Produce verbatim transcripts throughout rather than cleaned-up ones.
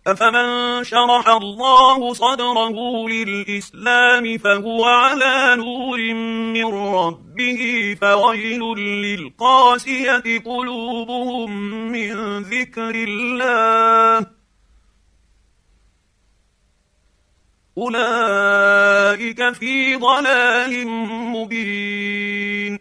أفمن شرح الله صدره للإسلام فهو على نور من ربه فويل للقاسية قلوبهم من ذكر الله أولئك في ضلال مبين.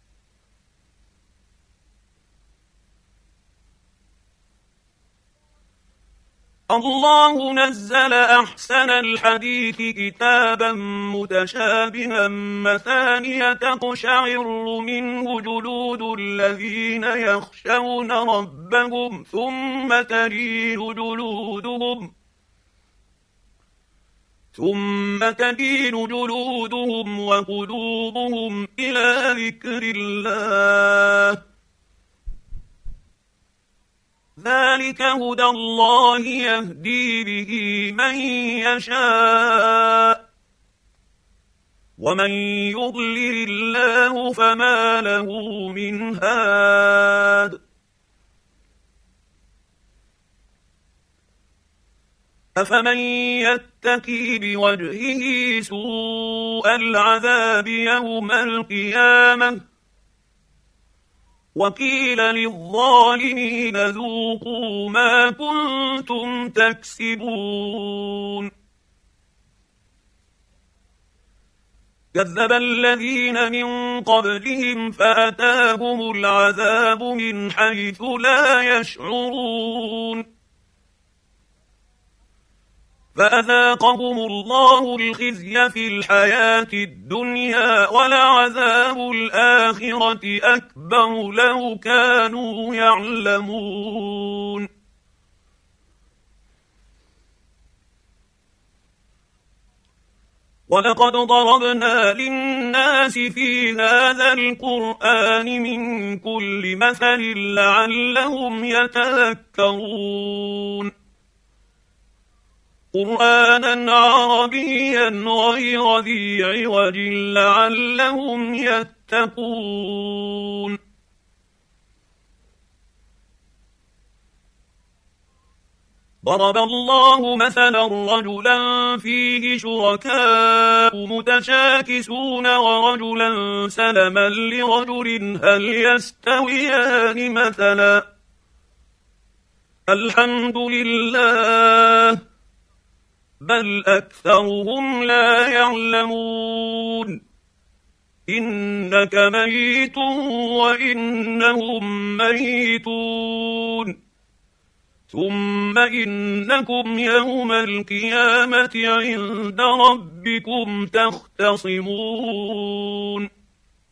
الله نزل أحسن الحديث كتابا متشابها مثانية تقشعر منه جلود الذين يخشون ربهم ثم تلين جلودهم ثم تلين جلودهم وقلوبهم إلى ذكر الله ذلك هدى الله يهدي به من يشاء ومن يضلل الله فما له من هاد. أفمن يتقي بوجهه سوء العذاب يوم القيامة وقيل للظالمين ذوقوا ما كنتم تكسبون. كذب الذين من قبلهم فأتاهم العذاب من حيث لا يشعرون فأذاقهم الله الخزي في الحياة الدنيا ولعذاب الآخرة أكبر لو كانوا يعلمون. ولقد ضربنا للناس في هذا القرآن من كل مثل لعلهم يتذكرون قرآنا عربيا غير ذي عوج لعلهم يتقون. ضرب الله مثلا رجلا فيه شركاء متشاكسون ورجلا سلما لرجل هل يستويان مثلا الحمد لله بل أكثرهم لا يعلمون إنك ميت وإنهم ميتون ثم إنكم يوم القيامة عند ربكم تختصمون.